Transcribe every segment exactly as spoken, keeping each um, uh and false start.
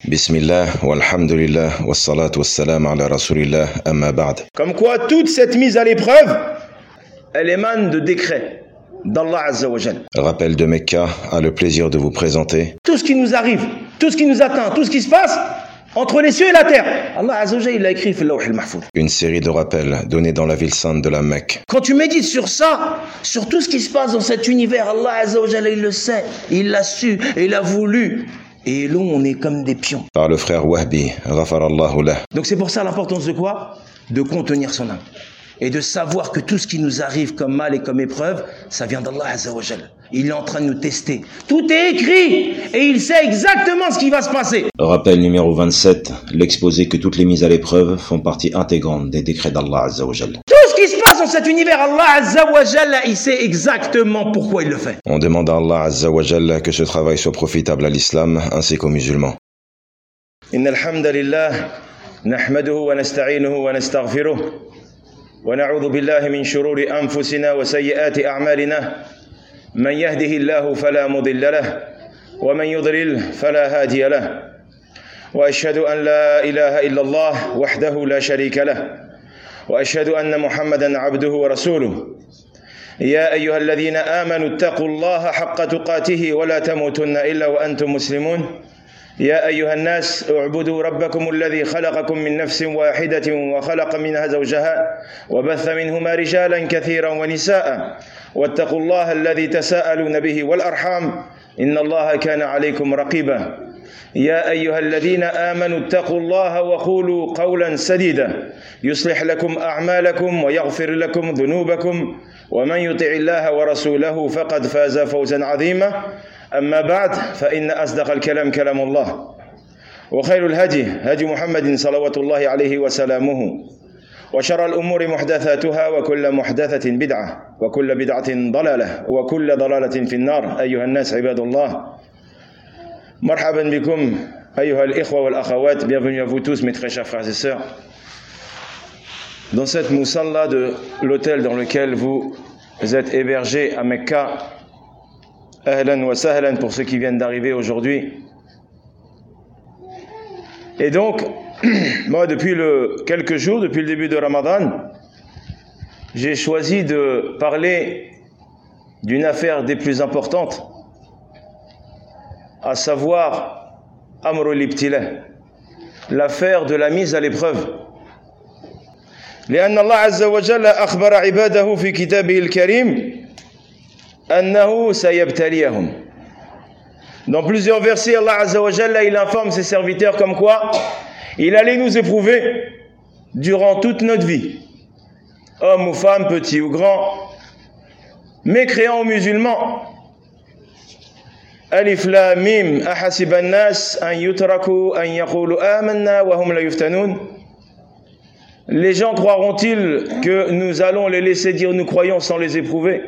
Bismillah, walhamdulillah, wassalat wassalam ala rasulillah, amma ba'd. Comme quoi, toute cette mise à l'épreuve, elle émane de décrets d'Allah Azza wa Jal. Rappel de Mecca a le plaisir de vous présenter Tout ce qui nous arrive, tout ce qui nous atteint, tout ce qui se passe entre les cieux et la terre, Allah Azza wa Jal, il l'a écrit fil lawh al-mahfouz. une série de rappels donnés dans la ville sainte de la Mecque. Quand tu médites sur ça, sur tout ce qui se passe dans cet univers, Allah Azza wa Jal, il le sait, il l'a su, et il a voulu. Et nous, on est comme des pions. Par le frère Wahbi, ghafarallahu lah. Donc c'est pour ça l'importance de quoi? De contenir son âme. Et de savoir que tout ce qui nous arrive comme mal et comme épreuve, ça vient d'Allah Azza wa Jal. Il est en train de nous tester. Tout est écrit et il sait exactement ce qui va se passer. Rappel numéro vingt-sept, l'exposé que toutes les mises à l'épreuve font partie intégrante des décrets d'Allah Azza wa Jal. Tout ce qui se passe dans cet univers, Allah Azza wa Jal, il sait exactement pourquoi il le fait. On demande à Allah Azza wa Jal que ce travail soit profitable à l'islam ainsi qu'aux musulmans. Inna alhamdulillah, nahmaduhu wa nasta'inuhu wa nastaghfiruh. ونعوذ بالله من شرور أنفسنا وسيئات أعمالنا من يهده الله فلا مضل له ومن يضلل فلا هادي له وأشهد أن لا إله إلا الله وحده لا شريك له وأشهد أن محمدا عبده ورسوله يا أيها الذين آمنوا اتقوا الله حق تقاته ولا تموتن إلا وأنتم مسلمون يا أيها الناس اعبدوا ربكم الذي خلقكم من نفس واحدة وخلق منها زوجها وبث منهما رجالا كثيرا ونساء واتقوا الله الذي تساءلون به والأرحام إن الله كان عليكم رقيبا يا أيها الذين آمنوا اتقوا الله وقولوا قولا سديدا يصلح لكم أعمالكم ويغفر لكم ذنوبكم ومن يطع الله ورسوله فقد فاز فوزا عظيما أما بعد فإن أصدق الكلام كلام الله وخير الهدي هدي محمد صلوات الله عليه وسلامه وشر الأمور محدثاتها وكل محدثة بدعة وكل بدعة ضلالة وكل ضلالة في النار أيها الناس عباد الله مرحبا بكم أيها الإخوة والأخوات. Bienvenue à vous tous mes très chers frères et sœurs dans cette moussalla de l'hôtel dans lequel vous êtes hébergés à Mecca. Ahlan wa sahlan pour ceux qui viennent d'arriver aujourd'hui. Et donc, moi, depuis le, quelques jours, depuis le début de Ramadan, j'ai choisi de parler d'une affaire des plus importantes, à savoir Amrul Ibtila, l'affaire de la mise à l'épreuve. لأن الله عز وجل أخبر عباده في كتابه الكريم أنه سيبتليهم. Dans plusieurs versets, Allah Azza wa Jalla, il informe ses serviteurs comme quoi il allait nous éprouver durant toute notre vie, hommes ou femmes, petits ou grands, mécréants ou musulmans. Alif Lam Mim, ahasiba an-nas an yutraku an yaqulu amanna wa hum la yuftanun. Les gens croiront-ils que nous allons les laisser dire nous croyons sans les éprouver?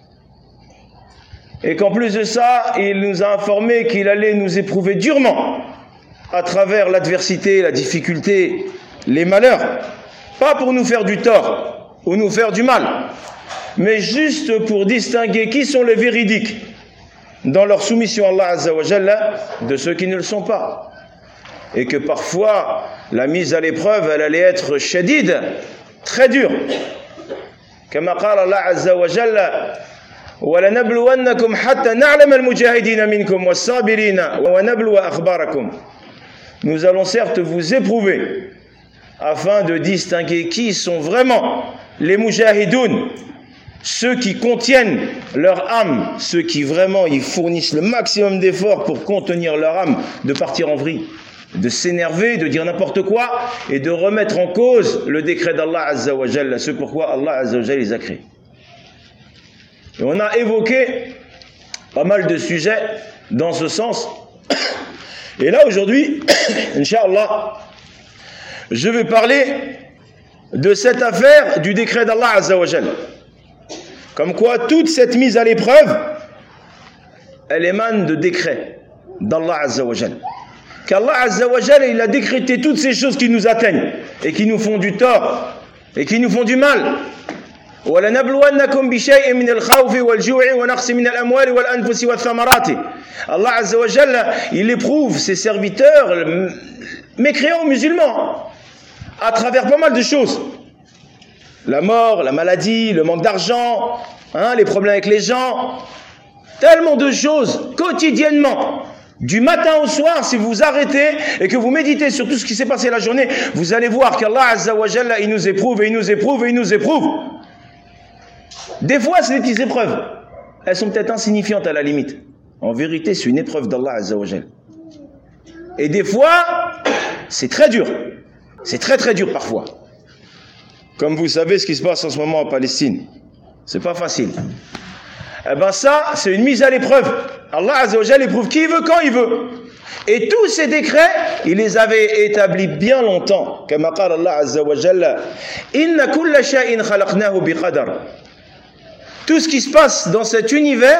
Et qu'en plus de ça, il nous a informé qu'il allait nous éprouver durement à travers l'adversité, la difficulté, les malheurs. Pas pour nous faire du tort ou nous faire du mal, mais juste pour distinguer qui sont les véridiques dans leur soumission à Allah Azza wa Jalla de ceux qui ne le sont pas. Et que parfois, la mise à l'épreuve, elle allait être shadid, très dure. Comme قال Allah Azza wa Jalla وَلَنَبْلُوَنَّكُمْ حَتَّى نَعْلَمَ الْمُجَاهِدِينَ مِنْكُمْ وَالصَّابِرِينَ وَنَبْلُوَ أَخْبَارَكُمْ. Nous allons certes vous éprouver afin de distinguer qui sont vraiment les mujahidoun, ceux qui contiennent leur âme, ceux qui vraiment ils fournissent le maximum d'efforts pour contenir leur âme, de partir en vrille, de s'énerver, de dire n'importe quoi et de remettre en cause le décret d'Allah Azza wa Jalla, ce pourquoi Allah Azza wa Jalla les a créés. Et on a évoqué pas mal de sujets dans ce sens. Et là aujourd'hui, Inch'Allah, je vais parler de cette affaire du décret d'Allah Azza wa Jalla. Comme quoi toute cette mise à l'épreuve, elle émane de décrets d'Allah Azza wa Jalla. Qu'Allah Azza wa Jalla, il a décrété toutes ces choses qui nous atteignent et qui nous font du tort et qui nous font du mal. وَلَنَبْلُوَنَّكُمْ بِشَيْءٍ مِنَ الْخَوْفِ وَالْجُوعِ وَنَقْصٍ مِنَ الْأَمْوَالِ وَالْأَنفُسِ وَالثَّمَرَاتِ. Allah Azza wa Jalla, il éprouve ses serviteurs, mécréants musulmans, à travers pas mal de choses. La mort, la maladie, le manque d'argent, hein, les problèmes avec les gens, tellement de choses quotidiennement. Du matin au soir, si vous vous arrêtez et que vous méditez sur tout ce qui s'est passé la journée, vous allez voir qu'Allah Azza wa Jalla, il nous éprouve et il nous éprouve et il nous éprouve. Des fois, c'est des petites épreuves. Elles sont peut-être insignifiantes à la limite. En vérité, c'est une épreuve d'Allah Azza wa Jalla. Et des fois, c'est très dur. C'est très très dur parfois. Comme vous savez ce qui se passe en ce moment en Palestine. C'est pas facile. Eh ben ça, c'est une mise à l'épreuve. Allah Azza wa Jalla éprouve qui il veut, quand il veut. Et tous ces décrets, il les avait établis bien longtemps. Comme قال Allah Azza wa Jalla, Inna kulla shay'in khalaqnahu biqadar. Tout ce qui se passe dans cet univers,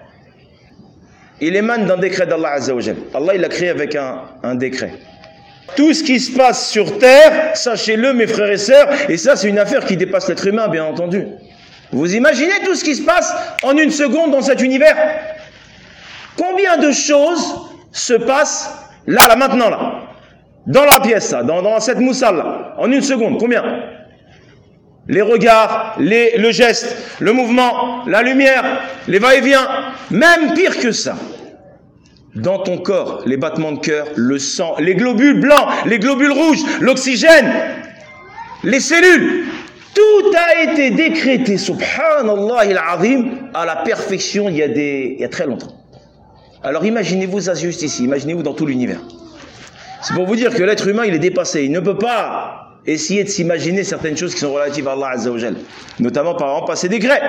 il émane d'un décret d'Allah Azza wa Jalla. Allah, il l'a créé avec un, un décret. Tout ce qui se passe sur terre, sachez-le mes frères et sœurs, et ça c'est une affaire qui dépasse l'être humain bien entendu. Vous imaginez tout ce qui se passe en une seconde dans cet univers? Combien de choses se passent là, là, maintenant, là, dans la pièce, là, dans, dans cette moussale, là, en une seconde? Combien? Les regards, les, le geste, le mouvement, la lumière, les va-et-vient, même pire que ça. Dans ton corps, les battements de cœur, le sang, les globules blancs, les globules rouges, l'oxygène, les cellules. Tout a été décrété, subhanallah al-azim, à la perfection il y a, des, il y a très longtemps. Alors imaginez-vous ça juste ici, imaginez-vous dans tout l'univers. C'est pour vous dire que l'être humain, il est dépassé. Il ne peut pas essayer de s'imaginer certaines choses qui sont relatives à Allah Azza wa Jalla. Notamment par exemple à ses décrets.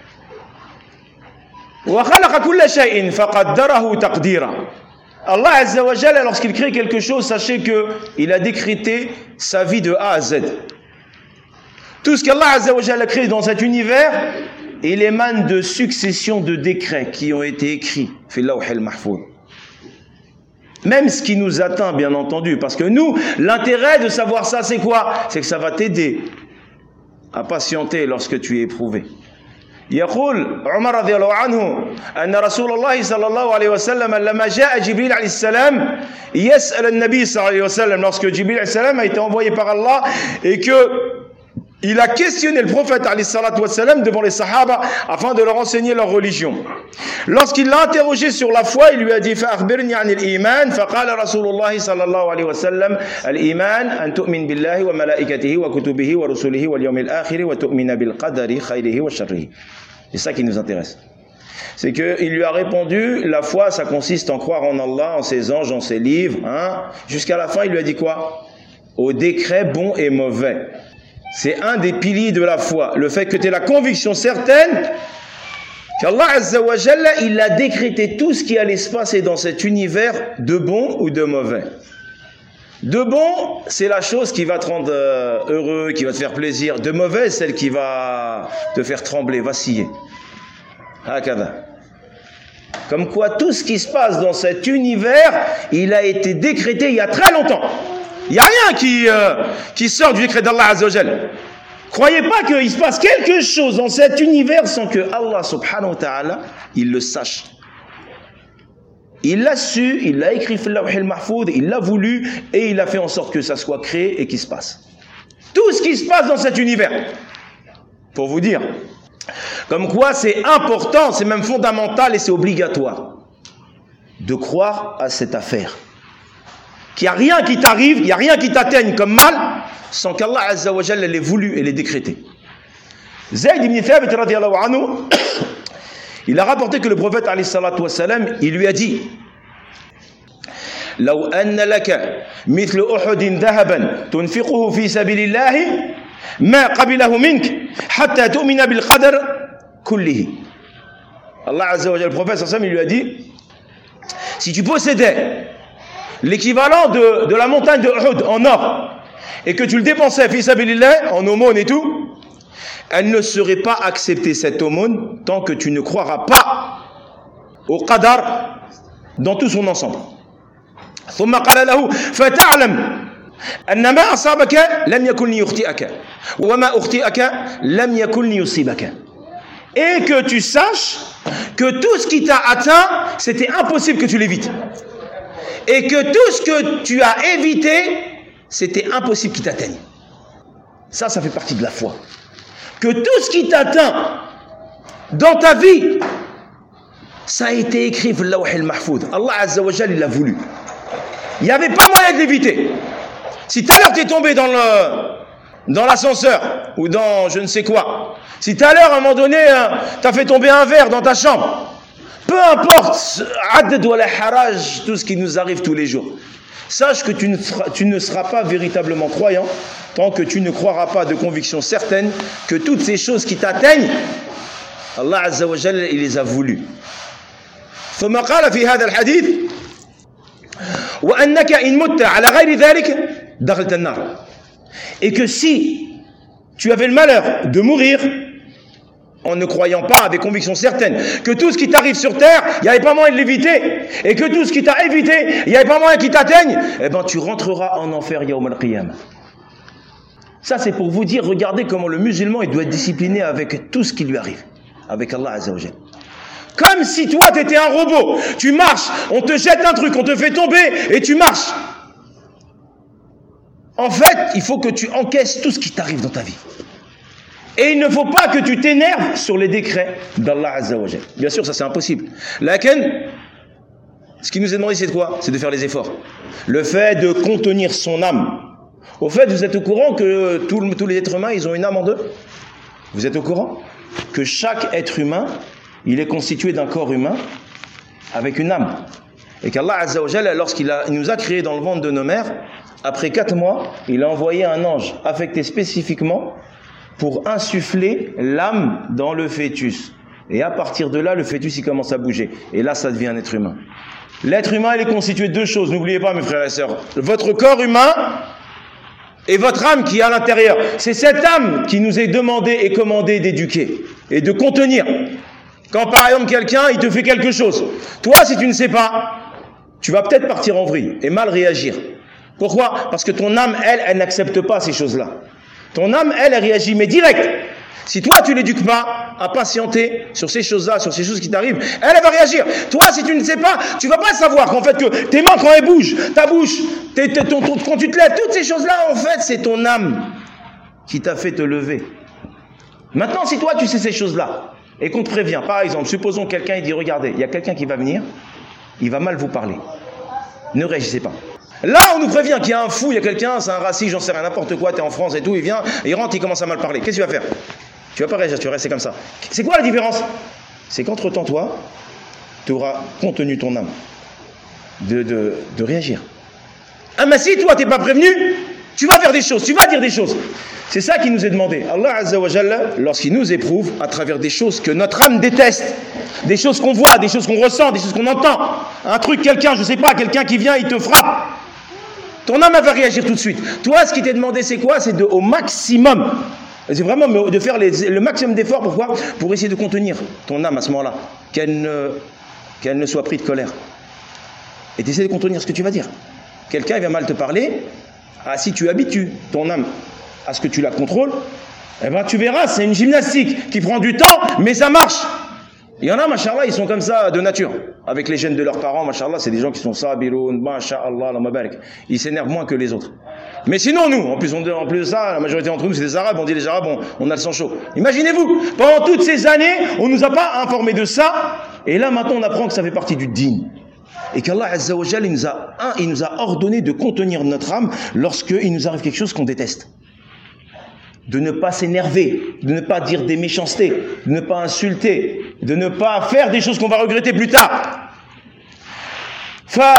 Allah Azza wa Jalla, lorsqu'il crée quelque chose, sachez qu'il a décrété sa vie de A à Z. Tout ce qu'Allah Azza wa Jalla crée dans cet univers, il émane de successions de décrets qui ont été écrits. Fil lawh al-mahfouz. Même ce qui nous atteint, bien entendu, parce que nous, l'intérêt de savoir ça, c'est quoi? C'est que ça va t'aider à patienter lorsque tu es éprouvé. يقول عمر رضي الله عنه أن رسول الله صلى الله عليه وسلم لما جاء جبريل عليه السلام يسأل النبي صلى الله عليه وسلم, lorsque Jibril alayhi salam a été envoyé par Allah et que il a questionné le prophète alayhi salatu wa salam devant les sahaba afin de leur enseigner leur religion. Lorsqu'il l'a interrogé sur la foi, il lui a dit فأخبرني عن الإيمان فقال رسول الله صلى الله عليه وسلم الإيمان أن تؤمن بالله وملائكته وكتبه ورسله واليوم الآخر وتؤمن بالقدر خيره وشره. C'est ça qui nous intéresse. C'est qu'il lui a répondu, la foi, ça consiste en croire en Allah, en ses anges, en ses livres. Hein. Jusqu'à la fin, il lui a dit quoi? Au décret bon et mauvais. C'est un des piliers de la foi. Le fait que tu aies la conviction certaine qu'Allah Azza wa Jalla, il a décrété tout ce qui allait se passer dans cet univers de bon ou de mauvais. De bon, c'est la chose qui va te rendre heureux, qui va te faire plaisir. De mauvais, celle qui va te faire trembler, vaciller. Hakada. Comme quoi, tout ce qui se passe dans cet univers, il a été décrété il y a très longtemps. Il n'y a rien qui, euh, qui sort du décret d'Allah Azza wa Jalla. Croyez pas qu'il se passe quelque chose dans cet univers sans que Allah subhanahu wa ta'ala, il le sache. Il l'a su, il l'a écrit fil lawh al-mahfouz, il l'a voulu et il a fait en sorte que ça soit créé et qu'il se passe. Tout ce qui se passe dans cet univers. Pour vous dire. Comme quoi c'est important, c'est même fondamental et c'est obligatoire de croire à cette affaire. Qu'il n'y a rien qui t'arrive, il n'y a rien qui t'atteigne comme mal sans qu'Allah Azza wa Jalla l'ait voulu et l'ait décrété. Zayd ibn Thabit radiyallahu anhu, il a rapporté que le prophète alayhi salatu wa salam, il lui a dit لو أن لك مثل أحد ذهبا تنفقه في سبيل الله ما قبله منك حتى تؤمن بالقدر كله. Allah Azza wa Jalla, le prophète sallallahu alayhi wa sallam, il lui a dit si tu possédais l'équivalent de, de la montagne de Uhud en or et que tu le dépensais fi sabilillah en aumône et tout, elle ne serait pas acceptée cette aumône tant que tu ne croiras pas au qadar dans tout son ensemble. ثم قال له فتعلم أن ما أصابك لم يكن ليخطئك وما أخطئك لم يكن ليصيبك. Et que tu saches que tout ce qui t'a atteint, c'était impossible que tu l'évites. Et que tout ce que tu as évité, c'était impossible qu'il t'atteigne. Ça, ça fait partie de la foi. Que tout ce qui t'atteint dans ta vie, ça a été écrit dans le Lawh al-Mahfouz. Allah Azza wa Jalla, il l'a voulu. Il n'y avait pas moyen de l'éviter. Si tout à l'heure tu es tombé dans le dans l'ascenseur ou dans je ne sais quoi, si tout à l'heure à un moment donné euh, tu as fait tomber un verre dans ta chambre, peu importe, add wa la haraj, tout ce qui nous arrive tous les jours, sache que tu ne, seras, tu ne seras pas véritablement croyant tant que tu ne croiras pas de conviction certaine que toutes ces choses qui t'atteignent, Allah Azza wa Jalla, il les a voulues. ثم قال في هذا الحديث وأنك إن مت على غير ذلك دخلت النار. Et que si tu avais le malheur de mourir en ne croyant pas avec conviction certaine que tout ce qui t'arrive sur terre, il n'y avait pas moyen de l'éviter, et que tout ce qui t'a évité, il n'y avait pas moyen qu'il t'atteigne, eh bien tu rentreras en enfer Yawm al-Qiyamah. Ça c'est pour vous dire, regardez comment le musulman il doit être discipliné avec tout ce qui lui arrive, avec Allah Azza wa Jalla. Comme si toi tu étais un robot, tu marches, on te jette un truc, on te fait tomber et tu marches. En fait, il faut que tu encaisses tout ce qui t'arrive dans ta vie. Et il ne faut pas que tu t'énerves sur les décrets d'Allah Azza wa Jalla. Bien sûr, ça c'est impossible. Lakin, ce qui nous est demandé c'est de quoi? C'est de faire les efforts. Le fait de contenir son âme. Au fait, vous êtes au courant que tous, tous les êtres humains, ils ont une âme en deux? Vous êtes au courant que chaque être humain, il est constitué d'un corps humain avec une âme. Et qu'Allah Azza wa Jalla, lorsqu'il a, il nous a créés dans le ventre de nos mères, après quatre mois, il a envoyé un ange affecté spécifiquement pour insuffler l'âme dans le fœtus. Et à partir de là, le fœtus, il commence à bouger. Et là, ça devient un être humain. L'être humain, il est constitué de deux choses. N'oubliez pas, mes frères et sœurs. Votre corps humain et votre âme qui est à l'intérieur. C'est cette âme qui nous est demandée et commandée d'éduquer et de contenir. Quand par exemple quelqu'un, il te fait quelque chose. Toi, si tu ne sais pas, tu vas peut-être partir en vrille et mal réagir. Pourquoi? Parce que ton âme, elle, elle n'accepte pas ces choses-là. Ton âme, elle, elle réagit, mais direct. Si toi, tu l'éduques pas à patienter sur ces choses-là, sur ces choses qui t'arrivent, elle, elle va réagir. Toi, si tu ne sais pas, tu vas pas savoir qu'en fait, que tes mains, quand elles bougent, ta bouche, tes, tes, ton, ton, quand tu te lèves, toutes ces choses-là, en fait, c'est ton âme qui t'a fait te lever. Maintenant, si toi, tu sais ces choses-là, et qu'on te prévient, par exemple, supposons quelqu'un, il dit, regardez, il y a quelqu'un qui va venir, il va mal vous parler. Ne réagissez pas. Là, on nous prévient qu'il y a un fou, il y a quelqu'un, c'est un raciste, j'en sais rien, n'importe quoi, t'es en France et tout, il vient, il rentre, il commence à mal parler. Qu'est-ce que tu vas faire? Tu vas pas réagir, tu vas rester comme ça. C'est quoi la différence? C'est qu'entre-temps, toi, tu auras contenu ton âme de, de, de réagir. Ah, mais si toi, t'es pas prévenu, tu vas faire des choses, tu vas dire des choses. C'est ça qui nous est demandé. Allah Azza wa Jalla, lorsqu'il nous éprouve à travers des choses que notre âme déteste, des choses qu'on voit, des choses qu'on ressent, des choses qu'on entend, un truc, quelqu'un, je sais pas, quelqu'un qui vient, il te frappe. Ton âme va réagir tout de suite. Toi, ce qui t'est demandé, c'est quoi? C'est de, au maximum, c'est vraiment de faire les, le maximum d'efforts. Pourquoi? Pour essayer de contenir ton âme à ce moment-là, qu'elle ne, qu'elle ne soit prise de colère. Et d'essayer de contenir ce que tu vas dire. Quelqu'un, il va mal te parler. Ah, si tu habitues ton âme à ce que tu la contrôles, eh ben, tu verras, c'est une gymnastique qui prend du temps, mais ça marche. Il y en a, machallah, ils sont comme ça de nature. Avec les gènes de leurs parents, machallah, c'est des gens qui sont sabiroun, machallah, la mabarak. Ils s'énervent moins que les autres. Mais sinon, nous, en plus, on, en plus de ça, la majorité d'entre nous, c'est des Arabes, on dit les Arabes, on, on a le sang chaud. Imaginez-vous, pendant toutes ces années, on nous a pas informé de ça, et là, maintenant, on apprend que ça fait partie du dîn. Et qu'Allah Azza wa Jalla, il nous a, un, il nous a ordonné de contenir notre âme lorsqu'il nous arrive quelque chose qu'on déteste. De ne pas s'énerver, de ne pas dire des méchancetés, de ne pas insulter, de ne pas faire des choses qu'on va regretter plus tard. Enfin,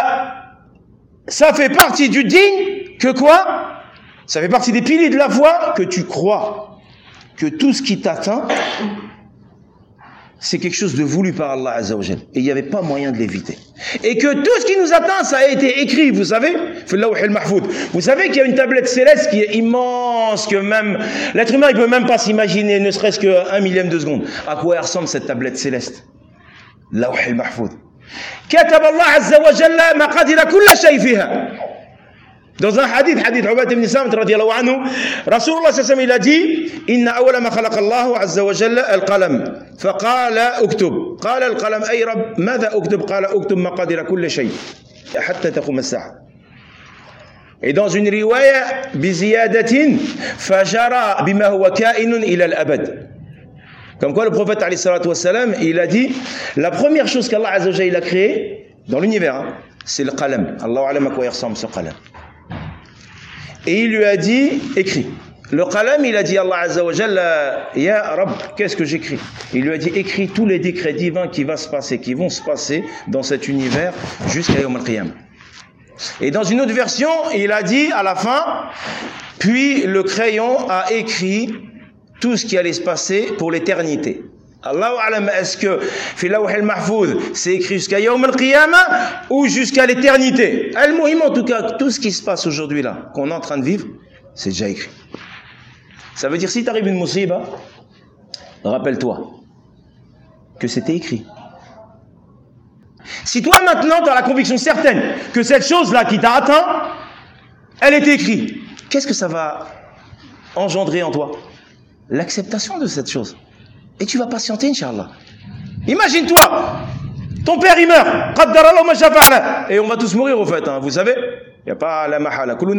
ça fait partie du digne que quoi? Ça fait partie des piliers de la foi que tu crois que tout ce qui t'atteint, c'est quelque chose de voulu par Allah Azza wa Jalla. Et il n'y avait pas moyen de l'éviter. Et que tout ce qui nous atteint, ça a été écrit, vous savez, vous savez qu'il y a une tablette céleste qui est immense, que même l'être humain, il peut même pas s'imaginer, ne serait-ce qu'un millième de seconde. À quoi elle ressemble cette tablette céleste? Lawh al-Mahfoud. كتب الله عز وجل مقادير كل شيء فيها. Dans un hadith, hadith Ubadah ibn Samit radiyallahu anhu, Rasulullah sallallahu alayhi wa sallam, il a dit Inna awwala ma khalaqa Allahu azza wa jalla al-qalam. Faqala uktub. Qala al-qalam ay Rabb, madha uktub? Qala uktub maqadira kulli shay. Hatta taqum as-sa'a. Et dans une riwaya, biziyadatin, fajara bima huwa ka'inun ila al-abad. Comme quoi le prophète alayhi salatu wa salam, il a dit la première chose qu'Allah azza wa jalla a créée dans l'univers, hein, c'est le qalam. Allahu alam à quoi il ressemble ce qalam. Et il lui a dit, écris. Le qalam, il a dit, Allah Azza wa Jalla, Ya Rabb, qu'est-ce que j'écris? Il lui a dit, écris tous les décrets divins qui vont se passer, qui vont se passer dans cet univers jusqu'à Yawm al-Qiyam. Et dans une autre version, il a dit à la fin, puis le crayon a écrit tout ce qui allait se passer pour l'éternité. Allahu alam, est-ce que Filawh al-Mahfouz c'est écrit jusqu'à Yawm al-Qiyamah ou jusqu'à l'éternité? Al-Muhim, en tout cas, tout ce qui se passe aujourd'hui là, qu'on est en train de vivre, c'est déjà écrit. Ça veut dire si t'arrive une musiba, rappelle-toi que c'était écrit. Si toi maintenant tu as la conviction certaine que cette chose là qui t'a atteint, elle est écrite, qu'est-ce que ça va engendrer en toi? L'acceptation de cette chose. Et tu vas patienter, Inch'Allah. Imagine-toi, ton père il meurt, et on va tous mourir au fait, hein, vous savez, il n'y a pas la mahala. Toi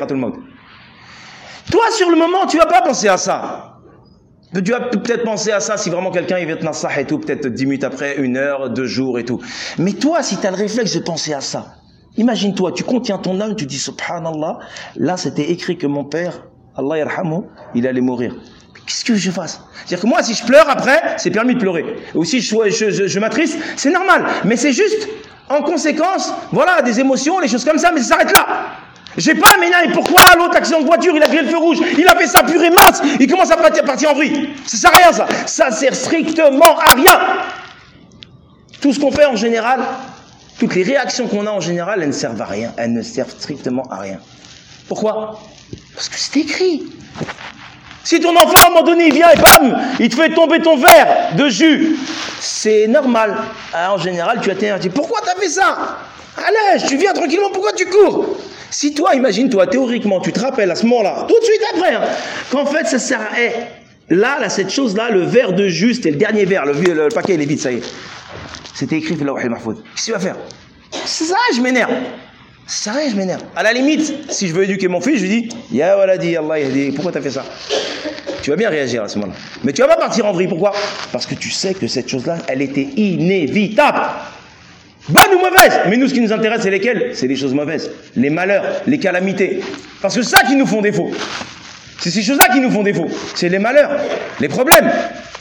sur le moment, tu vas pas penser à ça. Tu vas peut-être penser à ça si vraiment quelqu'un il vient te nassah et tout, peut-être dix minutes après, une heure, deux jours et tout. Mais toi, si tu as le réflexe de penser à ça, imagine-toi, tu contiens ton âme, tu dis subhanallah, là c'était écrit que mon père, Allah yarhamu, il allait mourir. Qu'est-ce que je fasse? C'est-à-dire que moi, si je pleure après, c'est permis de pleurer. Ou si je, je, je, je m'attriste, c'est normal. Mais c'est juste, en conséquence, voilà, des émotions, les choses comme ça, mais ça s'arrête là. J'ai pas, mais non, et pourquoi l'autre accident de voiture, il a grillé le feu rouge, il a fait ça pur et mince, il commence à partir, partir en vrille. Ça sert à rien, ça. Ça sert strictement à rien. Tout ce qu'on fait en général, toutes les réactions qu'on a en général, elles ne servent à rien. Elles ne servent strictement à rien. Pourquoi? Parce que c'est écrit. Si ton enfant, à un moment donné, il vient et bam, il te fait tomber ton verre de jus, c'est normal. Alors, en général, tu as été dit, pourquoi tu as fait ça? Allez, tu viens tranquillement, pourquoi tu cours? Si toi, imagine-toi, théoriquement, tu te rappelles à ce moment-là, tout de suite après, hein, qu'en fait, ça sert à... Hey, là, là, cette chose-là, le verre de jus, c'était le dernier verre, le, le, le paquet, il est vide, ça y est. C'était écrit, Filawh al-Mahfouz. Qu'est-ce que tu vas faire? C'est ça, je m'énerve. C'est vrai, je m'énerve. À la limite, si je veux éduquer mon fils, je lui dis Ya waladi, Allah yahdi, pourquoi t'as fait ça? Tu vas bien réagir à ce moment-là. Mais tu vas pas partir en vrille, pourquoi? Parce que tu sais que cette chose-là, elle était inévitable. Bonne ou mauvaise? Mais nous, ce qui nous intéresse, c'est lesquelles? C'est les choses mauvaises, les malheurs, les calamités. Parce que c'est ça qui nous font défaut. C'est ces choses-là qui nous font défaut. C'est les malheurs, les problèmes.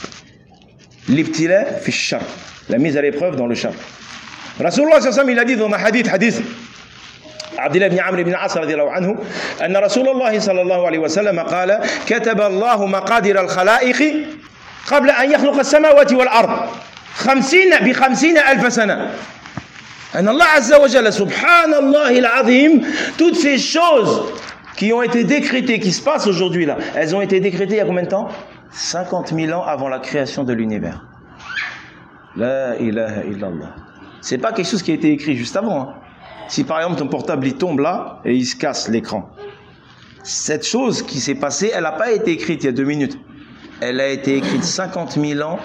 L'ibtila fi shar, la mise à l'épreuve dans le char. Rasulullah sallallahu alayhi wa sallam, il a dit dans un hadith, hadith عبد الله بن عمرو بن العاص رضي الله عنه أن رسول الله صلى الله عليه وسلم قال كتب الله مقادير الخلائق قبل أن يخلق السماوات والأرض خمسين بخمسين ألف سنة أن الله عز وجل سبحان الله العظيم toutes ces choses qui ont été décrétées, qui se passent aujourd'hui là, elles ont été décrétées il y a combien de temps? cinquante mille ans avant la création de l'univers. La ilaha illallah. C'est pas quelque chose qui a été écrit juste avant, hein. Si par exemple ton portable il tombe là et il se casse l'écran, cette chose qui s'est passée, elle n'a pas été écrite il y a deux minutes. Elle a été écrite cinquante mille ans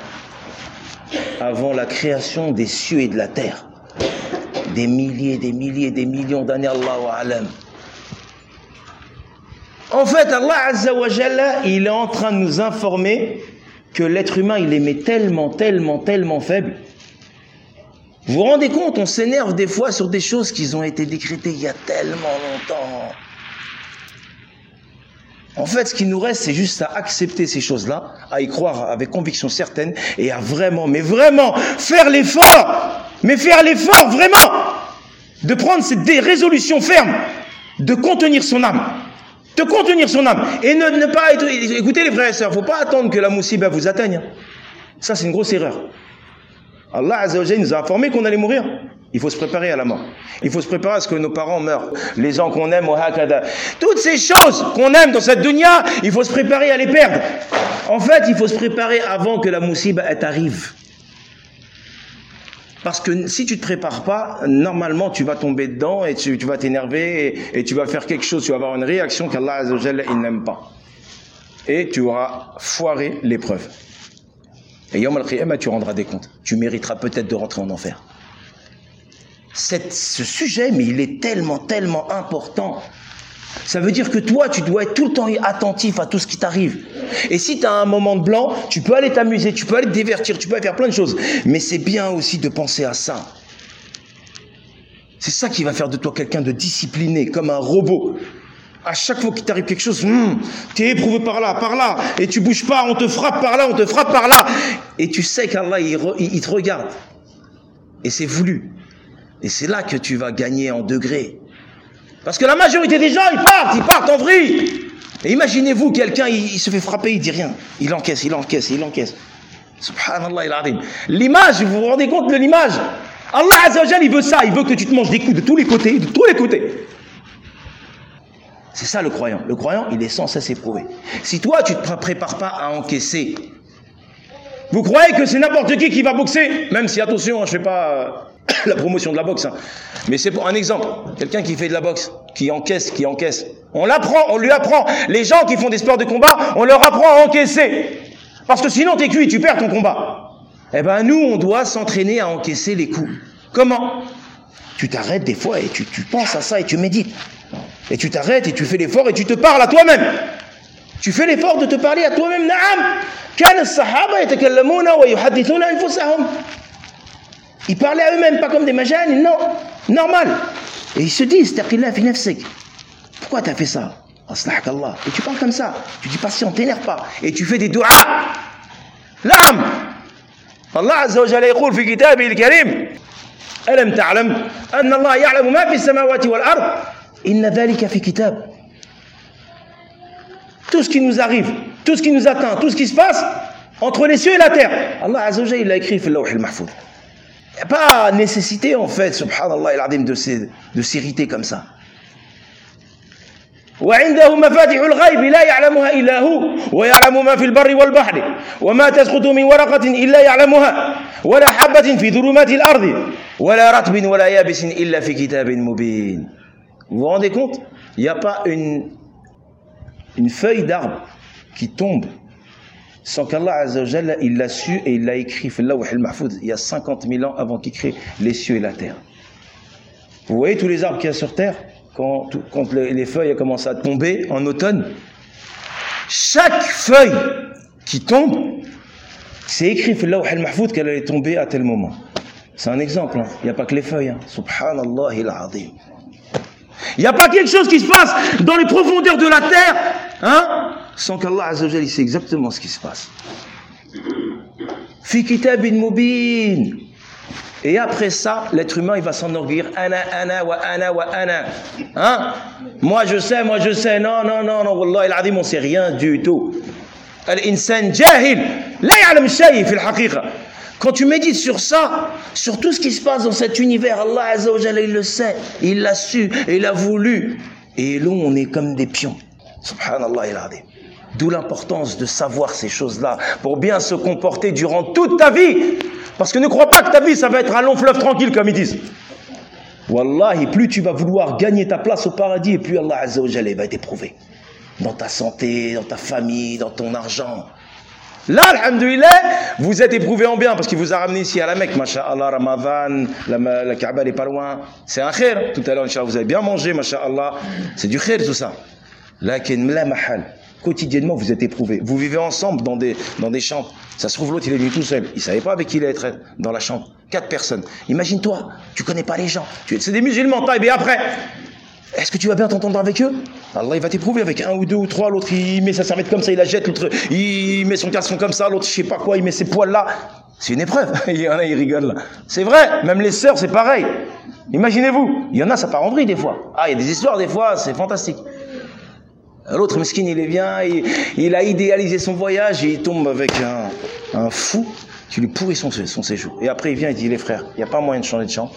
avant la création des cieux et de la terre. Des milliers, des milliers, des millions d'années, Allahu a'lam. En fait, Allah Azza wa Jalla, il est en train de nous informer que l'être humain, il aimait tellement, tellement, tellement faible. Vous vous rendez compte, on s'énerve des fois sur des choses qui ont été décrétées il y a tellement longtemps. En fait, ce qui nous reste, c'est juste à accepter ces choses-là, à y croire avec conviction certaine et à vraiment, mais vraiment, faire l'effort, mais faire l'effort vraiment, de prendre des résolutions fermes, de contenir son âme, de contenir son âme et ne, ne pas être... Écoutez les frères et sœurs, il ne faut pas attendre que la musiba vous atteigne. Ça, c'est une grosse erreur. Allah Azza wa Jalla nous a informé qu'on allait mourir. Il faut se préparer à la mort. Il faut se préparer à ce que nos parents meurent. Les gens qu'on aime, au hakada. Toutes ces choses qu'on aime dans cette dunya, il faut se préparer à les perdre. En fait, il faut se préparer avant que la musiba elle arrive. Parce que si tu ne te prépares pas, normalement tu vas tomber dedans et tu, tu vas t'énerver et, et tu vas faire quelque chose, tu vas avoir une réaction qu'Allah Azza wa Jalla il n'aime pas. Et tu auras foiré l'épreuve. Et Yawm al-Qiyamah, tu rendras des comptes. Tu mériteras peut-être de rentrer en enfer. Cette, ce sujet, mais il est tellement, tellement important. Ça veut dire que toi, tu dois être tout le temps attentif à tout ce qui t'arrive. Et si tu as un moment de blanc, tu peux aller t'amuser, tu peux aller te divertir, tu peux aller faire plein de choses. Mais c'est bien aussi de penser à ça. C'est ça qui va faire de toi quelqu'un de discipliné, comme un robot. À chaque fois qu'il t'arrive quelque chose, hmm, tu es éprouvé par là, par là, et tu bouges pas, on te frappe par là, on te frappe par là. Et tu sais qu'Allah, il, il, il te regarde. Et c'est voulu. Et c'est là que tu vas gagner en degrés. Parce que la majorité des gens, ils partent, ils partent en vrille. Et imaginez-vous, quelqu'un, il, il se fait frapper, il dit rien. Il encaisse, il encaisse, il encaisse. Subhanallah, il arrive. L'image, vous vous rendez compte de l'image? Allah Azza wa Jalla, il veut ça, il veut que tu te manges des coups de tous les côtés, de tous les côtés. C'est ça le croyant. Le croyant, il est sans cesse éprouvé. Si toi, tu ne te prépares pas à encaisser, vous croyez que c'est n'importe qui qui va boxer? Même si, attention, hein, je ne fais pas euh, la promotion de la boxe. Hein. Mais c'est pour un exemple. Quelqu'un qui fait de la boxe, qui encaisse, qui encaisse. On l'apprend, on lui apprend. Les gens qui font des sports de combat, on leur apprend à encaisser. Parce que sinon, t'es cuit, tu perds ton combat. Eh ben, nous, on doit s'entraîner à encaisser les coups. Comment? Tu t'arrêtes des fois et tu, tu penses à ça et tu médites. Et tu t'arrêtes et tu fais l'effort et tu te parles à toi-même. Tu fais l'effort de te parler à toi-même. Naam. Kan as-sahaba yatakallamuna wa yuhaddithuna anfusahum. Ils parlaient à eux-mêmes, pas comme des majani, non. Normal. Et ils se disent, taqillah fi nafsik. Pourquoi tu as fait ça? Aslahak Allah. Et tu parles comme ça. Tu dis patient, t'énerve pas. Et tu fais des doigts. Naam. Allah Azza wa Jalla yaqul fi kitabihi al-karim. Alam ta'lam anna Allah ya'lamu ma fi as-samawati wal ard. Inna dhalika fi kitab. Tout ce qui nous arrive, tout ce qui nous atteint, tout ce qui se passe entre les cieux et la terre, Allah Azza wa Jalla il l'a écrit fi al-lawh al-mahfouz. Il n'y a pas nécessité en fait, subhanallah al-azim, de s'irriter comme ça. وعنده مفاتح الغيب لا يعلمها إلا هو ويعلم ما في البر والبحر وما تسقط من ورقة إلا يعلمها ولا حبة في ظلمات الأرض ولا رطب ولا يابس إلا في كتاب مبين. Vous vous rendez compte? Il n'y a pas une, une feuille d'arbre qui tombe sans qu'Allah Azza wa Jalla il l'a su et il l'a écrit في اللوح المحفوظ il y a cinquante mille ans avant qu'il crée les cieux et la terre. Vous voyez tous les arbres qu'il y a sur terre? Quand, quand les, les feuilles commencent à tomber en automne, chaque feuille qui tombe, c'est écrit في اللوح المحفوظ qu'elle allait tomber à tel moment. C'est un exemple, hein. Il n'y a pas que les feuilles. Hein. Subhanallah al-azim. Il n'y a pas quelque chose qui se passe dans les profondeurs de la terre, hein, sans qu'Allah Azza wa Jalla sait exactement ce qui se passe. Fi kitabin mubin. Et après ça, l'être humain, il va s'enorgueillir. Ana, ana, wa ana, wa ana. Hein? Moi, je sais, moi, je sais. Non, non, non, non. Wallah, il a on sait rien du tout. Al-insan jahil. La ya'lam shay fi al-haqiqa. Quand tu médites sur ça, sur tout ce qui se passe dans cet univers, Allah Azza wa Jalla, il le sait. Il l'a su, et il a voulu. Et nous, on est comme des pions. Subhanallah, il a dit. D'où l'importance de savoir ces choses-là pour bien se comporter durant toute ta vie. Parce que ne crois pas que ta vie, ça va être un long fleuve tranquille, comme ils disent. Wallahi, plus tu vas vouloir gagner ta place au paradis, et plus Allah Azza wa Jalla va t'éprouver. Dans ta santé, dans ta famille, dans ton argent. Là, alhamdoulilah, vous êtes éprouvé en bien, parce qu'il vous a ramené ici à la Mecque, masha'Allah, Ramadan, la, la Kaaba n'est pas loin. C'est un khair. Tout à l'heure, Inch'Allah, vous avez bien mangé, masha'Allah. C'est du khair, tout ça. Lakin la mahal. Quotidiennement, vous êtes éprouvés. Vous vivez ensemble dans des, dans des chambres. Ça se trouve, l'autre, il est venu tout seul. Il ne savait pas avec qui il allait être dans la chambre. Quatre personnes. Imagine-toi, tu ne connais pas les gens. C'est des musulmans, taille, et après, est-ce que tu vas bien t'entendre avec eux? Allah, il va t'éprouver avec un ou deux ou trois. L'autre, il met sa serviette comme ça, il la jette. L'autre, il met son caleçon comme ça. L'autre, je ne sais pas quoi, il met ses poils là. C'est une épreuve. Il y en a, ils rigolent là. C'est vrai, même les sœurs, c'est pareil. Imaginez-vous. Il y en a, ça part en vrille des fois. Ah, il y a des histoires des fois, c'est fantastique. L'autre meskin, il vient, il, il a idéalisé son voyage et il tombe avec un, un fou qui lui pourrit son, son séjour. Et après, il vient et dit, les frères, il n'y a pas moyen de changer de champ.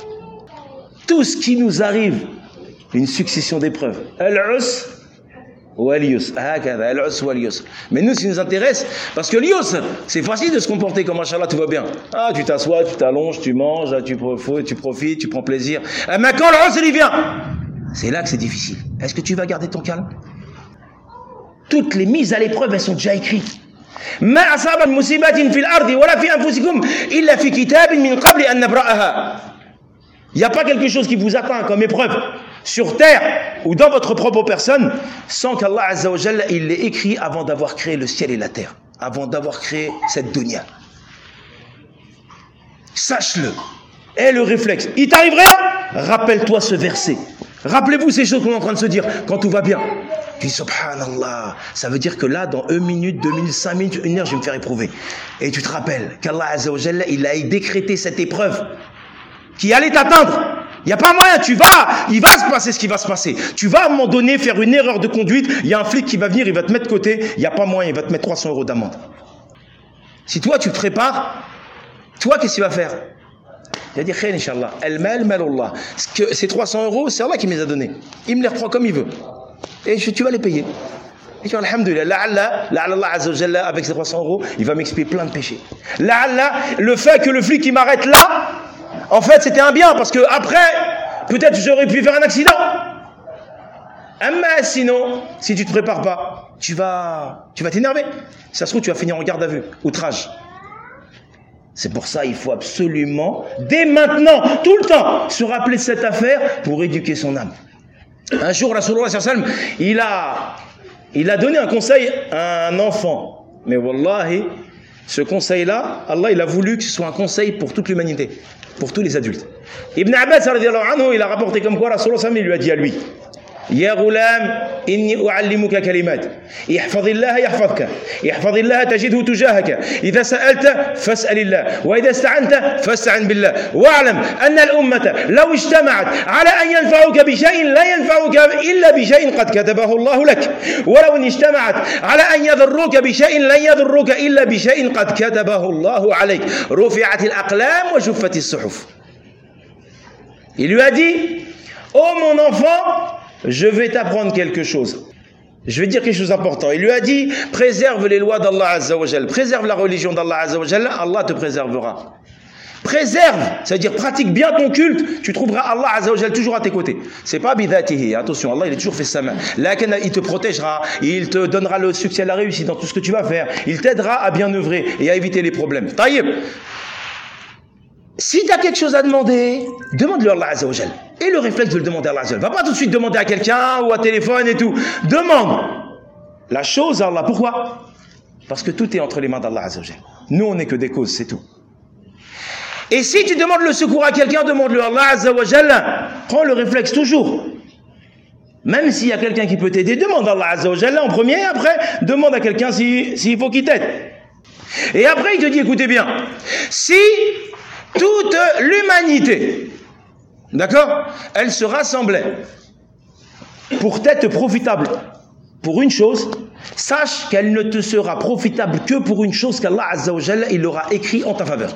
Tout ce qui nous arrive, une succession d'épreuves. Al-us Mais nous, ce qui nous intéresse, parce que l'yusr, c'est facile de se comporter comme machallah, tout va bien. Ah, tu t'assois, tu t'allonges, tu manges, tu profites, tu profites, tu prends plaisir. Mais quand l'usr, il vient, c'est là que c'est difficile. Est-ce que tu vas garder ton calme? Toutes les mises à l'épreuve, elles sont déjà écrites. ما أصاب من مصيبة في الأرض ولا في أنفسكم إلا في كتاب من قبل أن نبرأها. Il n'y a pas quelque chose qui vous atteint comme épreuve sur terre ou dans votre propre personne sans qu'Allah Azza wa Jalla il l'ait écrit avant d'avoir créé le ciel et la terre, avant d'avoir créé cette dunya. Sache-le. Et le réflexe. Il t'arrive rien? Rappelle-toi ce verset. Rappelez-vous ces choses qu'on est en train de se dire quand tout va bien. Puis subhanallah, ça veut dire que là, dans une minute, deux minutes, cinq minutes, une heure, je vais me faire éprouver. Et tu te rappelles qu'Allah Azza wa Jalla, il a décrété cette épreuve qui allait t'atteindre. Il n'y a pas moyen, tu vas, il va se passer ce qui va se passer. Tu vas à un moment donné faire une erreur de conduite, il y a un flic qui va venir, il va te mettre de côté, il n'y a pas moyen, il va te mettre trois cents euros d'amende. Si toi, tu te prépares, toi, qu'est-ce que tu vas faire? Il va dire, khair, Inch'Allah, al-mal, malullah. Ces trois cents euros, c'est Allah qui me les a donnés. Il me les reprend comme il veut. Et je, tu vas les payer. Et tu vas, alhamdoulilah, la'alla, la'alla Allah Azza wa Jalla, avec ces trois cents euros, il va m'expier plein de péchés. La'alla, le fait que le flic qui m'arrête là, en fait, c'était un bien, parce que après, peut-être j'aurais pu faire un accident. Mais sinon, si tu te prépares pas, tu vas, tu vas t'énerver. Si ça se trouve, tu vas finir en garde à vue, outrage. C'est pour ça, il faut absolument, dès maintenant, tout le temps, se rappeler de cette affaire pour éduquer son âme. Un jour, Rasulullah sallallahu alayhi wa sallam, il a, il a donné un conseil à un enfant. Mais wallahi, ce conseil-là, Allah, il a voulu que ce soit un conseil pour toute l'humanité, pour tous les adultes. Ibn Abbas, radiyallahu anhu, il a rapporté comme quoi Rasulullah sallallahu alayhi wa sallam, il lui a dit à lui, يا غلام إني أعلمك كلمات احفظ الله يحفظك احفظ الله تجده تجاهك إذا سألت فاسأل الله وإذا استعنت فاستعن بالله واعلم أن الأمة لو اجتمعت على أن ينفعوك بشيء لا ينفعوك إلا بشيء قد كتبه الله لك ولو إن اجتمعت على أن يضروك بشيء لن يضروك إلا بشيء قد كتبه الله عليك رفعت الأقلام وجفت الصحف. Il lui a dit, oh mon enfant, je vais t'apprendre quelque chose. Je vais dire quelque chose d'important. Il lui a dit, préserve les lois d'Allah Azza wa Jal. Préserve la religion d'Allah Azza wa Jal. Allah te préservera. Préserve, c'est-à-dire pratique bien ton culte. Tu trouveras Allah Azza wa Jal toujours à tes côtés. C'est pas bidatihi. Attention, Allah il est toujours fait sa main. Là, il te protégera. Il te donnera le succès et la réussite dans tout ce que tu vas faire. Il t'aidera à bien œuvrer et à éviter les problèmes. Taïb. Si tu as quelque chose à demander, demande-le à Allah Azza wa Jal. Et le réflexe de le demander à Allah Azza wa Jal. Va pas tout de suite demander à quelqu'un ou à téléphone et tout. Demande la chose à Allah. Pourquoi? Parce que tout est entre les mains d'Allah Azza wa Jal. Nous, on n'est que des causes, c'est tout. Et si tu demandes le secours à quelqu'un, demande-le à Allah Azza wa Jal. Prends le réflexe toujours. Même s'il y a quelqu'un qui peut t'aider, demande à Allah Azza wa Jal en premier. Et après, demande à quelqu'un s'il si, si faut qu'il t'aide. Et après, il te dit, écoutez bien. Si toute l'humanité, d'accord, elle se rassemblait pour être profitable pour une chose, sache qu'elle ne te sera profitable que pour une chose qu'Allah Azza wa Jalla, il l'aura écrit en ta faveur.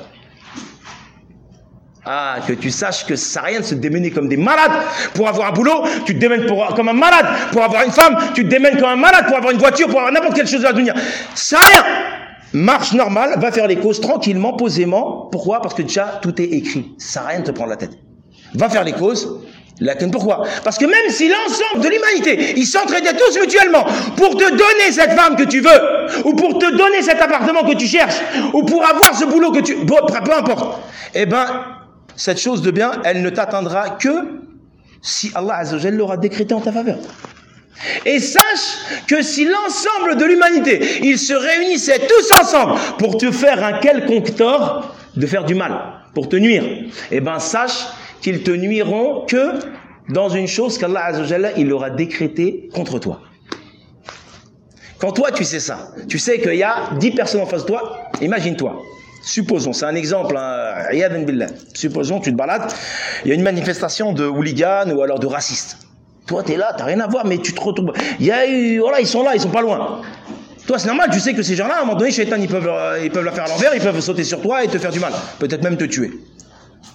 Ah, que tu saches que ça sert à rien de se démener comme des malades pour avoir un boulot, tu te démènes pour, comme un malade pour avoir une femme, tu te démènes comme un malade pour avoir une voiture, pour avoir n'importe quelle chose de la dunya. Ça sert à rien. Marche normale, va faire les causes tranquillement, posément. Pourquoi? Parce que déjà, tout est écrit. Ça sert à rien de te prendre la tête. Va faire les causes. Pourquoi? Parce que même si l'ensemble de l'humanité, ils s'entraidaient tous mutuellement pour te donner cette femme que tu veux, ou pour te donner cet appartement que tu cherches, ou pour avoir ce boulot que tu... Bon, peu importe. Eh ben, cette chose de bien, elle ne t'atteindra que si Allah Azza wa Jalla l'aura décrété en ta faveur. Et sache que si l'ensemble de l'humanité, ils se réunissaient tous ensemble pour te faire un quelconque tort, de faire du mal, pour te nuire, eh ben sache qu'ils te nuiront que dans une chose qu'Allah Azza wa Jalla, il aura décrété contre toi. Quand toi tu sais ça, tu sais qu'il y a dix personnes en face de toi, imagine-toi. Supposons, c'est un exemple, hein, supposons tu te balades, il y a une manifestation de hooligans ou alors de racistes. Toi, t'es là, t'as rien à voir, mais tu te retrouves. Il y a, voilà, ils sont là, ils sont pas loin. Toi, c'est normal, tu sais que ces gens-là, à un moment donné, Shaitan, ils peuvent, ils peuvent la faire à l'envers, ils peuvent sauter sur toi et te faire du mal. Peut-être même te tuer.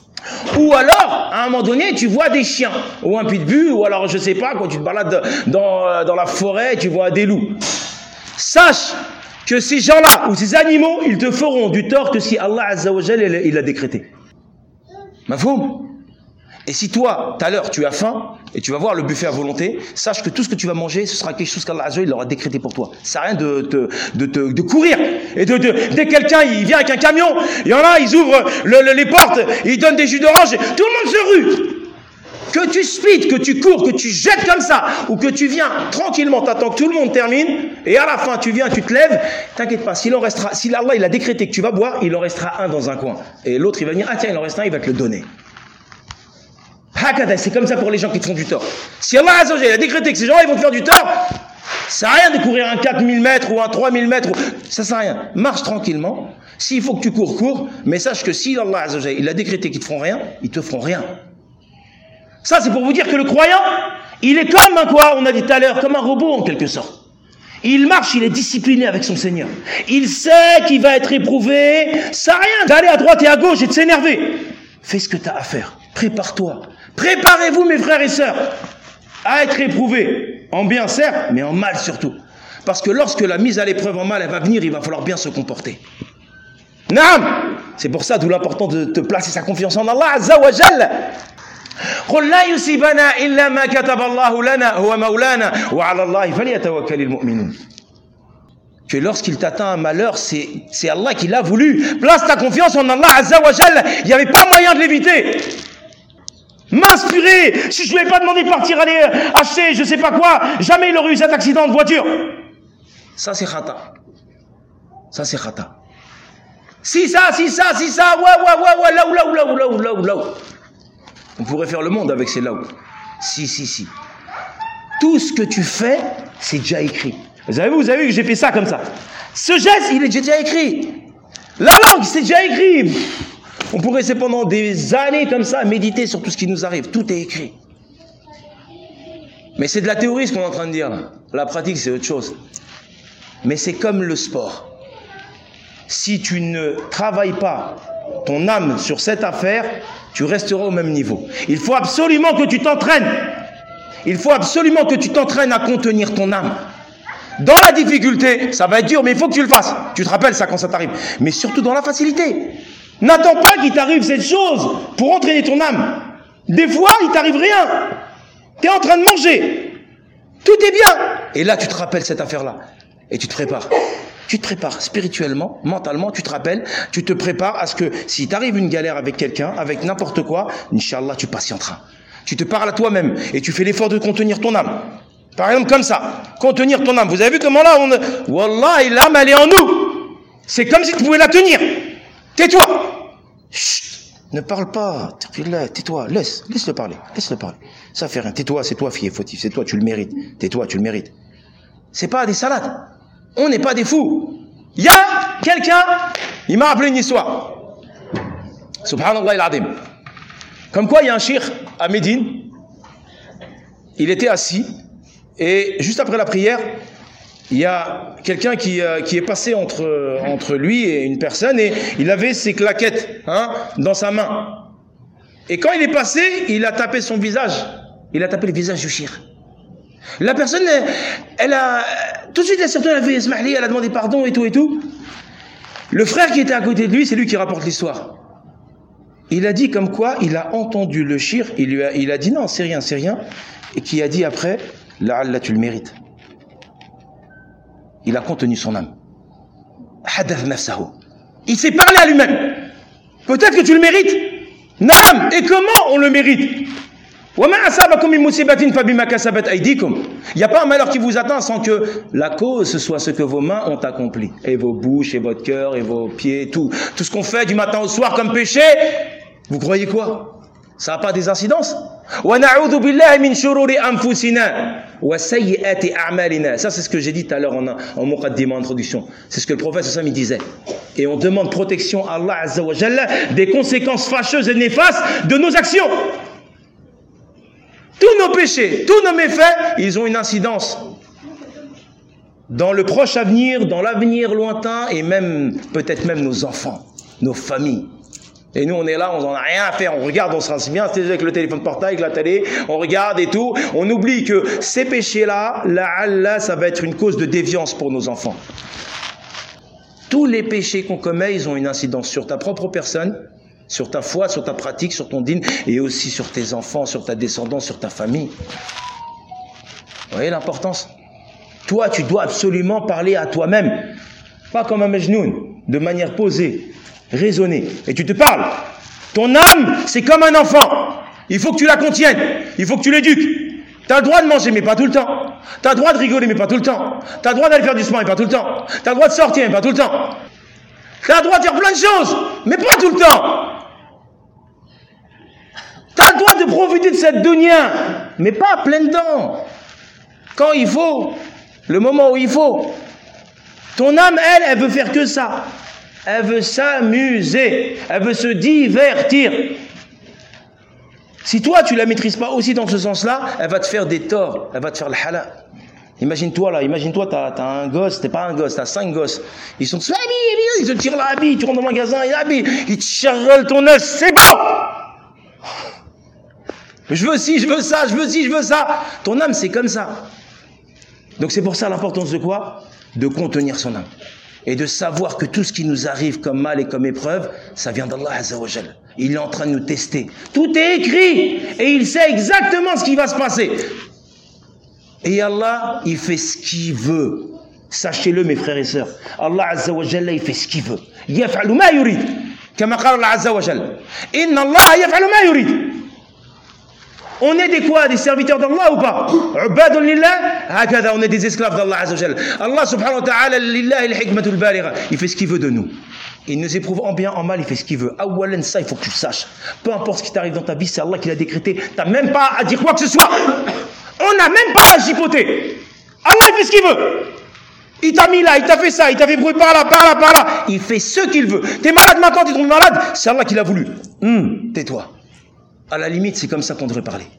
Ou alors, à un moment donné, tu vois des chiens, ou un pitbull, ou alors, je sais pas, quand tu te balades dans, dans la forêt, tu vois des loups. Sache que ces gens-là, ou ces animaux, ils te feront du tort que si Allah Azza wa Jalla, il l'a décrété. Mafhoum? Et si toi, tout à l'heure, tu as faim, et tu vas voir le buffet à volonté, sache que tout ce que tu vas manger, ce sera quelque chose qu'Allah Azza wa Jalla aura décrété pour toi. Ça sert à rien de, de, de, de, de courir. Et de, de, dès que quelqu'un, il vient avec un camion, il y en a, ils ouvrent le, le, les portes, ils donnent des jus d'orange, tout le monde se rue. Que tu speeds, que tu cours, que tu jettes comme ça, ou que tu viens tranquillement, t'attends que tout le monde termine, et à la fin, tu viens, tu te lèves, t'inquiète pas, s'il en restera, si Allah, il a décrété que tu vas boire, il en restera un dans un coin. Et l'autre, il va venir, ah tiens, il en reste un, il va te le donner. C'est comme ça pour les gens qui te font du tort. Si Allah Azza wa Jalla a décrété que ces gens-là ils vont te faire du tort, ça sert à rien de courir un quatre mille mètres ou un trois mille mètres, ça sert à rien. Marche tranquillement. S'il faut que tu cours, cours, mais sache que si Allah Azza wa Jalla il a décrété qu'ils te feront rien, ils te feront rien. Ça c'est pour vous dire que le croyant, il est comme un quoi, on a dit tout à l'heure, comme un robot en quelque sorte. Il marche, il est discipliné avec son Seigneur. Il sait qu'il va être éprouvé. Ça sert à rien d'aller à droite et à gauche et de s'énerver. Fais ce que tu as à faire. Prépare-toi. Préparez-vous, mes frères et sœurs, à être éprouvés. En bien, certes, mais en mal surtout. Parce que lorsque la mise à l'épreuve en mal, elle va venir, il va falloir bien se comporter. Naam! C'est pour ça, d'où l'important de te placer sa confiance en Allah Azza wa Jalla. قل لا يصيبنا إلا ما كتب الله لنا هو مولانا وعلى الله فليتوكل المؤمنون. Que lorsqu'il t'atteint un malheur, c'est, c'est Allah qui l'a voulu. Place ta confiance en Allah Azza wa Jalla. Il n'y avait pas moyen de l'éviter. M'inspirer, si je ne lui ai pas demandé de partir aller acheter je sais pas quoi, jamais il aurait eu cet accident de voiture. Ça c'est khata. Ça c'est khata. Si ça, si ça, si ça, ouais, ouais, ouais, ouais, là où, là où, là où, là où, là où, là où. On pourrait faire le monde avec ces là où. Si, si, si. Tout ce que tu fais, c'est déjà écrit. Vous avez vu, vous avez vu que j'ai fait ça comme ça. Ce geste, il est déjà écrit. La langue, c'est déjà écrit. On pourrait rester pendant des années comme ça, méditer sur tout ce qui nous arrive. Tout est écrit. Mais c'est de la théorie ce qu'on est en train de dire là. La pratique, c'est autre chose. Mais c'est comme le sport. Si tu ne travailles pas ton âme sur cette affaire, tu resteras au même niveau. Il faut absolument que tu t'entraînes. Il faut absolument que tu t'entraînes à contenir ton âme. Dans la difficulté, ça va être dur, mais il faut que tu le fasses. Tu te rappelles ça quand ça t'arrive. Mais surtout dans la facilité. N'attends pas qu'il t'arrive cette chose pour entraîner ton âme. Des fois, il t'arrive rien. Tu es en train de manger. Tout est bien. Et là, tu te rappelles cette affaire-là. Et tu te prépares. Tu te prépares spirituellement, mentalement, tu te rappelles, tu te prépares à ce que si t'arrive une galère avec quelqu'un, avec n'importe quoi, Inch'Allah, tu patienteras. Tu te parles à toi-même et tu fais l'effort de contenir ton âme. Par exemple, comme ça, contenir ton âme. Vous avez vu comment là, on... Wallah, l'âme, elle est en nous. C'est comme si tu pouvais la tenir. Tais-toi. Chut, ne parle pas. Tais-toi, laisse, laisse-le parler, laisse-le parler. Ça fait rien. Tais-toi, c'est toi, fille fautif, c'est toi, tu le mérites. Tais-toi, tu le mérites. C'est pas des salades. On n'est pas des fous. Il y a quelqu'un, il m'a rappelé une histoire. Subhanallah il-Adim. Comme quoi, il y a un cheikh à Médine. Il était assis. Et juste après la prière, il y a quelqu'un qui, euh, qui est passé entre, entre lui et une personne. Et il avait ses claquettes hein, dans sa main. Et quand il est passé, il a tapé son visage. Il a tapé le visage du cheikh. La personne, elle, elle a... Tout de suite, elle s'est retournée, elle a fait Ismaili, elle a demandé pardon et tout et tout. Le frère qui était à côté de lui, c'est lui qui rapporte l'histoire. Il a dit comme quoi, il a entendu le shir, il, lui a, il a dit non, c'est rien, c'est rien. Et qui a dit après, la'alla tu le mérites. Il a contenu son âme. Hadath nafsahu. Il s'est parlé à lui-même. Peut-être que tu le mérites. Naam. Et comment on le mérite? Il n'y a pas un malheur qui vous atteint sans que la cause soit ce que vos mains ont accompli. Et vos bouches, et votre cœur, et vos pieds, tout. Tout ce qu'on fait du matin au soir comme péché, vous croyez quoi? Ça n'a pas des incidences? Ça c'est ce que j'ai dit tout à l'heure en, en muqaddima, en introduction. C'est ce que le prophète sallallahu alayhi wa sallam disait. Et on demande protection à Allah Azza wa Jalla des conséquences fâcheuses et néfastes de nos actions. Tous nos péchés, tous nos méfaits, ils ont une incidence dans le proche avenir, dans l'avenir lointain et même, peut-être même nos enfants, nos familles. Et nous, on est là, on n'en a rien à faire. On regarde, on se rase bien avec le téléphone portable, avec la télé, on regarde et tout. On oublie que ces péchés-là, là, Allah, ça va être une cause de déviance pour nos enfants. Tous les péchés qu'on commet, ils ont une incidence sur ta propre personne, sur ta foi, sur ta pratique, sur ton dîn, et aussi sur tes enfants, sur ta descendance, sur ta famille. Vous voyez l'importance? Toi, tu dois absolument parler à toi-même. Pas comme un majnoun, de manière posée, raisonnée. Et tu te parles. Ton âme, c'est comme un enfant. Il faut que tu la contiennes. Il faut que tu l'éduques. Tu as le droit de manger, mais pas tout le temps. Tu as le droit de rigoler, mais pas tout le temps. Tu as le droit d'aller faire du sport, mais pas tout le temps. Tu as le droit de sortir, mais pas tout le temps. Tu as le droit de faire plein de choses, mais pas tout le temps. Tu as le droit de profiter de cette dunya, mais pas à plein temps. Quand il faut, le moment où il faut. Ton âme, elle, elle veut faire que ça. Elle veut s'amuser. Elle veut se divertir. Si toi, tu la maîtrises pas aussi dans ce sens-là, elle va te faire des torts. Elle va te faire le halal. Imagine-toi là, imagine-toi, t'as, t'as un gosse, t'es pas un gosse, t'as cinq gosses. Ils sont tous habillés, ils te tirent l'habit, tu rentres dans le magasin, ils habillent, ils te charolent ton œuf, c'est bon! Je veux ci, je veux ça, je veux ci, je veux ça. Ton âme, c'est comme ça. Donc c'est pour ça l'importance de quoi? De contenir son âme. Et de savoir que tout ce qui nous arrive comme mal et comme épreuve, ça vient d'Allah Azza wa Jal. Il est en train de nous tester. Tout est écrit. Et il sait exactement ce qui va se passer. Et Allah, il fait ce qu'il veut. Sachez-le, mes frères et sœurs. Allah Azza wa Jal, il fait ce qu'il veut. Yaf'alu ma yurid. Comme qala Allah Azza wa Jal. Inna Allah yaf'alu ma yurid. On est des quoi? Des serviteurs d'Allah ou pas? Ubadun lillah, hakada, on est des esclaves d'Allah Azza wa Jal. Allah subhanahu wa ta'ala, lillah il-hikmatul baligha. Il fait ce qu'il veut de nous. Il nous éprouve en bien, en mal, il fait ce qu'il veut. Awalan, ça, il faut que tu saches. Peu importe ce qui t'arrive dans ta vie, c'est Allah qui l'a décrété. T'as même pas à dire quoi que ce soit. On n'a même pas à chipoter. Allah, il fait ce qu'il veut. Il t'a mis là, il t'a fait ça, il t'a fait bruit par là, par là, par là. Il fait ce qu'il veut. T'es malade maintenant, t'es tombé malade, c'est Allah qui l'a voulu. Hum, tais-toi. À la limite, c'est comme ça qu'on devrait parler.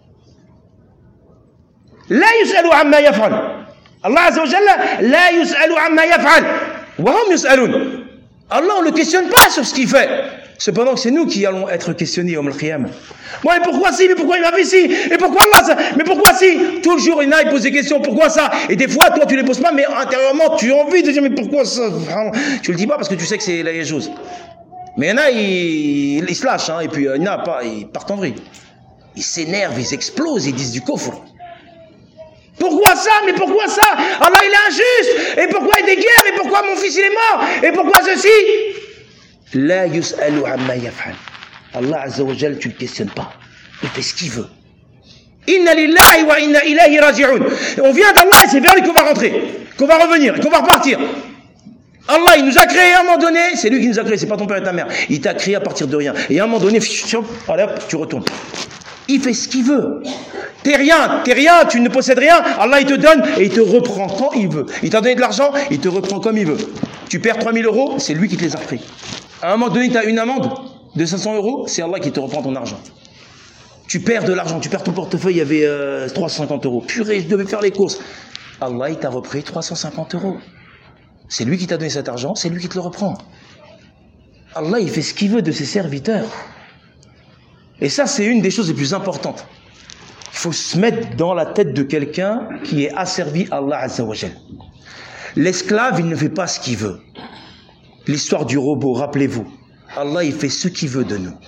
La yus'alu amma yaf'al. Allah Azza wa Jalla, la yus'alu amma yaf'al. Wa hum yus'alun. Allah, on ne le questionne pas sur ce qu'il fait. Cependant que c'est nous qui allons être questionnés au Qiyam. Bon, et pourquoi si? Mais pourquoi il m'a fait si? Et pourquoi Allah ça? Mais pourquoi si? Toujours, il y en a, ils posent des questions. Pourquoi ça? Et des fois, toi, tu les poses pas, mais intérieurement, tu as envie de dire, mais pourquoi ça? Tu le dis pas parce que tu sais que c'est la chose. Mais il y en a, ils, ils se lâchent, hein, et puis il y en a pas, ils partent en vrille. Ils s'énervent, ils explosent, ils disent du kufr. Pourquoi ça? Mais pourquoi ça? Allah il est injuste. Et pourquoi il y a des guerres? Et pourquoi mon fils il est mort? Et pourquoi ceci? La yus'alu amma yaf'al. Allah Azza wa Jal, tu ne le questionnes pas. Il fait ce qu'il veut. Inna lillahi wa inna ilayhi raji'un. On vient d'Allah et c'est vers lui qu'on va rentrer, qu'on va revenir, qu'on va repartir. Allah, il nous a créé à un moment donné, c'est lui qui nous a créé, c'est pas ton père et ta mère. Il t'a créé à partir de rien. Et à un moment donné, allez hop, tu retournes. Il fait ce qu'il veut. T'es rien, t'es rien, tu ne possèdes rien. Allah, il te donne et il te reprend quand il veut. Il t'a donné de l'argent, il te reprend comme il veut. Tu perds trois mille euros, c'est lui qui te les a pris. À un moment donné, tu as une amende de cinq cents euros, c'est Allah qui te reprend ton argent. Tu perds de l'argent, tu perds ton portefeuille, il y avait euh, trois cent cinquante euros. Purée, je devais faire les courses. Allah, il t'a repris trois cent cinquante euros. C'est lui qui t'a donné cet argent, c'est lui qui te le reprend. Allah, il fait ce qu'il veut de ses serviteurs. Et ça, c'est une des choses les plus importantes. Il faut se mettre dans la tête de quelqu'un qui est asservi à Allah Azza wa Jal. L'esclave, il ne fait pas ce qu'il veut. L'histoire du robot, rappelez-vous. Allah, il fait ce qu'il veut de nous.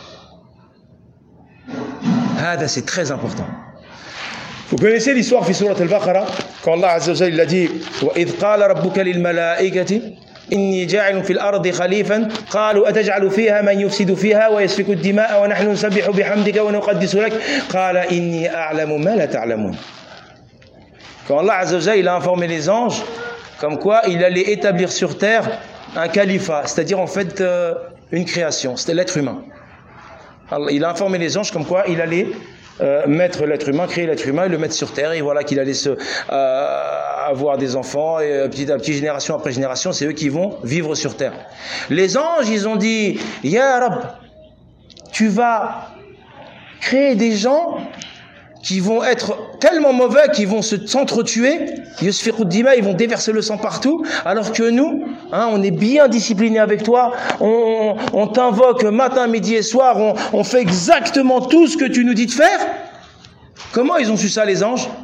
Hada, c'est très important. Vous connaissez l'histoire fi surat al-Baqarah, quand Allah Azza wa Jal, il a dit « Wa idh qala rabbuka lil malaikati inni ja'ilun fil ardi khalifan qalu ataj'alu fiha man yufsidu fiha wa yasfiku ad-dima'a wa nahnu nusabbihu bihamdika wa nuqaddisu lak qala inni a'lamu ma la ta'lamun » Quand Allah Azza wa Jal, il a informé les anges comme quoi il allait établir sur terre un califat, c'est-à-dire en fait euh, une création, c'était l'être humain. Alors, il a informé les anges comme quoi il allait euh, mettre l'être humain, créer l'être humain et le mettre sur terre, et voilà qu'il allait se, euh, avoir des enfants, et euh, petit à petit, génération après génération, c'est eux qui vont vivre sur terre. Les anges, ils ont dit, Ya Rab, tu vas créer des gens qui vont être tellement mauvais qu'ils vont se s'entretuer, ils vont déverser le sang partout, alors que nous, hein, on est bien disciplinés avec toi, on, on t'invoque matin, midi et soir, on, on fait exactement tout ce que tu nous dis de faire. Comment ils ont su ça, les anges?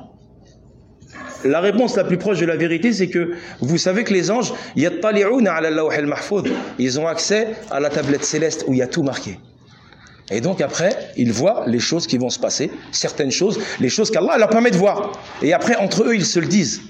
La réponse la plus proche de la vérité, c'est que vous savez que les anges, yattali'una ala al-lawh al-mahfouz, ils ont accès à la tablette céleste où il y a tout marqué. Et donc après, ils voient les choses qui vont se passer, certaines choses, les choses qu'Allah leur permet de voir. Et après, entre eux, ils se le disent.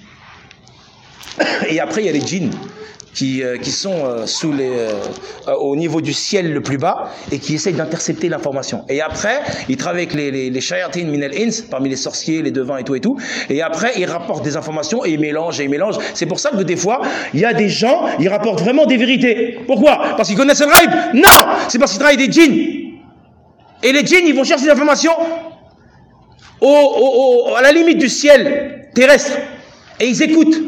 Et après, il y a les djinns qui, euh, qui sont euh, sous les, euh, au niveau du ciel le plus bas et qui essayent d'intercepter l'information. Et après, ils travaillent avec les, les, les shayatin min al-ins, parmi les sorciers, les devins et tout et tout. Et après, ils rapportent des informations et ils mélangent et ils mélangent. C'est pour ça que des fois, il y a des gens, ils rapportent vraiment des vérités. Pourquoi? Parce qu'ils connaissent le ghaib? Non! C'est parce qu'ils travaillent des djinns. Et les djinns, ils vont chercher des informations au, au, au, à la limite du ciel terrestre. Et ils écoutent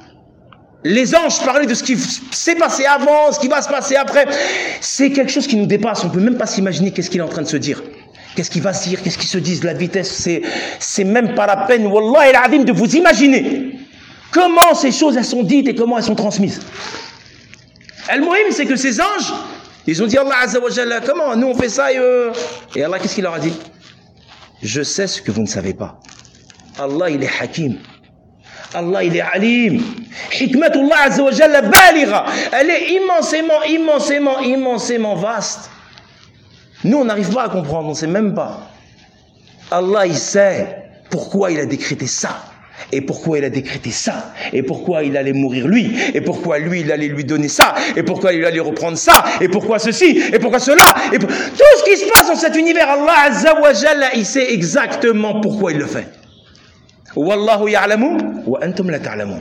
les anges parler de ce qui s'est passé avant, ce qui va se passer après. C'est quelque chose qui nous dépasse. On ne peut même pas s'imaginer qu'est-ce qu'il est en train de se dire. Qu'est-ce qu'il va se dire, qu'est-ce qu'ils se disent, la vitesse. C'est, c'est même pas la peine, wallah el azim, de vous imaginer comment ces choses elles sont dites et comment elles sont transmises. Al-Muhim, c'est que ces anges, ils ont dit Allah Azza wa Jalla, comment nous on fait ça et, euh... et Allah qu'est-ce qu'il leur a dit? Je sais ce que vous ne savez pas. Allah il est hakim. Allah il est alim. Hikmatullah Azza wa Jalla baligha. Elle est immensément, immensément, immensément vaste. Nous on n'arrive pas à comprendre, on ne sait même pas. Allah il sait pourquoi il a décrété ça. Et pourquoi il a décrété ça? Et pourquoi il allait mourir lui? Et pourquoi lui il allait lui donner ça? Et pourquoi il allait reprendre ça? Et pourquoi ceci? Et pourquoi cela? Et pour... tout ce qui se passe dans cet univers, Allah Azza wa Jalla, il sait exactement pourquoi il le fait. Wallahu ya'lamu wa antum la ta'lamun.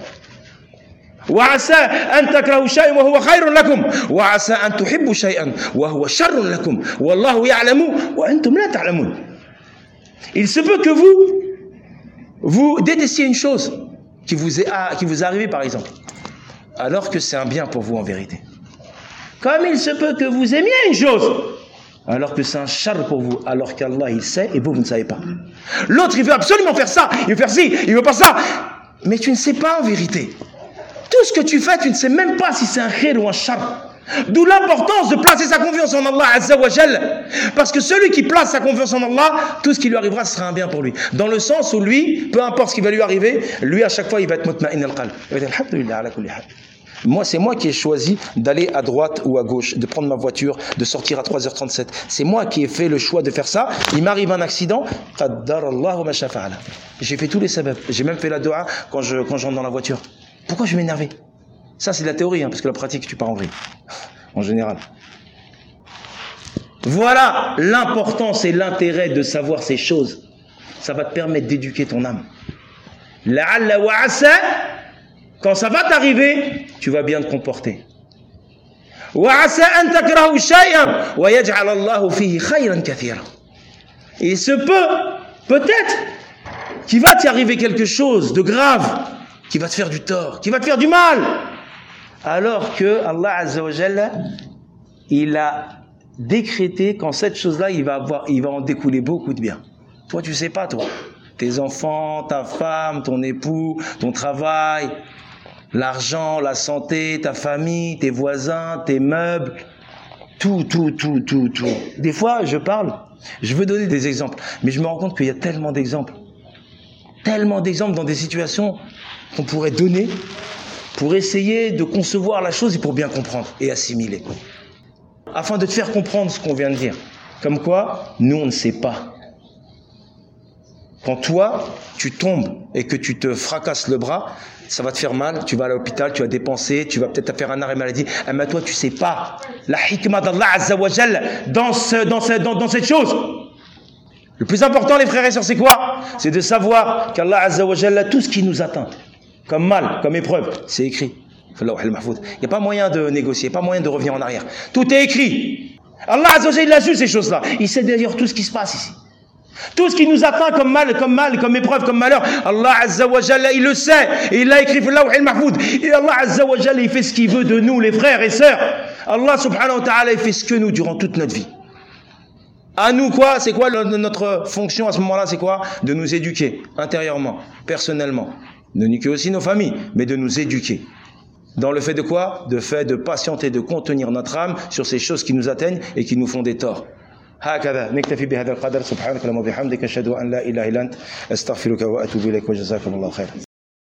Wa asa an takrahu shay'an wa huwa khayrun lakum wa asa an tuhibbu shay'an wa huwa sharrun lakum. Wallahu ya'lamu wa antum la ta'lamun. Il se peut que vous vous détestiez une chose qui vous est, qui vous est arrivée par exemple, alors que c'est un bien pour vous en vérité. Comme il se peut que vous aimiez une chose, alors que c'est un char pour vous, alors qu'Allah il sait et vous vous ne savez pas. L'autre il veut absolument faire ça, il veut faire ci, il veut pas ça, mais tu ne sais pas en vérité. Tout ce que tu fais, tu ne sais même pas si c'est un khir ou un char. D'où l'importance de placer sa confiance en Allah Azza wa Jal. Parce que celui qui place sa confiance en Allah, tout ce qui lui arrivera ce sera un bien pour lui. Dans le sens où lui, peu importe ce qui va lui arriver, lui à chaque fois il va être mutma'in al-qalb. Moi, c'est moi qui ai choisi d'aller à droite ou à gauche, de prendre ma voiture, de sortir à trois heures trente-sept. C'est moi qui ai fait le choix de faire ça. Il m'arrive un accident. J'ai fait tous les sabab. J'ai même fait la dua quand je, quand j'entre dans la voiture. Pourquoi je vais m'énerver? Ça, c'est de la théorie, hein, parce que la pratique, tu pars en vrille, en général. Voilà l'importance et l'intérêt de savoir ces choses. Ça va te permettre d'éduquer ton âme. La'alla wa asa, quand ça va t'arriver, tu vas bien te comporter. Wa asa an takrahu shay'an wa yaj'al Allahu fihi khayran kathira. Et il se peut, peut-être, qu'il va t'y arriver quelque chose de grave, qui va te faire du tort, qui va te faire du mal. Alors que Allah Azza wa Jalla, il a décrété qu'en cette chose-là, il va avoir, il va en découler beaucoup de bien. Toi, tu sais pas, toi. Tes enfants, ta femme, ton époux, ton travail, l'argent, la santé, ta famille, tes voisins, tes meubles, tout, tout, tout, tout, tout. Des fois, je parle, je veux donner des exemples, mais je me rends compte qu'il y a tellement d'exemples, tellement d'exemples dans des situations qu'on pourrait donner pour essayer de concevoir la chose et pour bien comprendre et assimiler. Afin de te faire comprendre ce qu'on vient de dire. Comme quoi, nous on ne sait pas. Quand toi, tu tombes et que tu te fracasses le bras, ça va te faire mal, tu vas à l'hôpital, tu vas dépenser, tu vas peut-être faire un arrêt maladie. Eh bien toi, tu sais pas la hikmah d'Allah Azza wa Jal dans, ce, dans, ce, dans, dans cette chose. Le plus important, les frères et sœurs, c'est quoi? C'est de savoir qu'Allah Azza wa Jal, tout ce qui nous atteint, comme mal, comme épreuve, c'est écrit. Il n'y a pas moyen de négocier, il n'y a pas moyen de revenir en arrière. Tout est écrit. Allah Azza wa Jalla, il a su ces choses-là. Il sait d'ailleurs tout ce qui se passe ici. Tout ce qui nous atteint comme mal, comme mal, comme épreuve, comme malheur, Allah Azza wa Jalla, il le sait. Et il l'a écrit. Et Allah Azza wa Jalla, il fait ce qu'il veut de nous, les frères et sœurs. Allah subhanahu wa ta'ala, il fait ce que nous durant toute notre vie. À nous quoi? C'est quoi le, notre fonction à ce moment-là? C'est quoi? De nous éduquer intérieurement, personnellement. De niquer aussi nos familles, mais de nous éduquer. Dans le fait de quoi? De fait de patienter, de contenir notre âme sur ces choses qui nous atteignent et qui nous font des torts. هكذا نكتفي بهذا القدر سبحانك اللهم وبحمدك أشهد أن لا إله إلا أنت أستغفرك وأتوب إليك وجزاكم الله خيرا.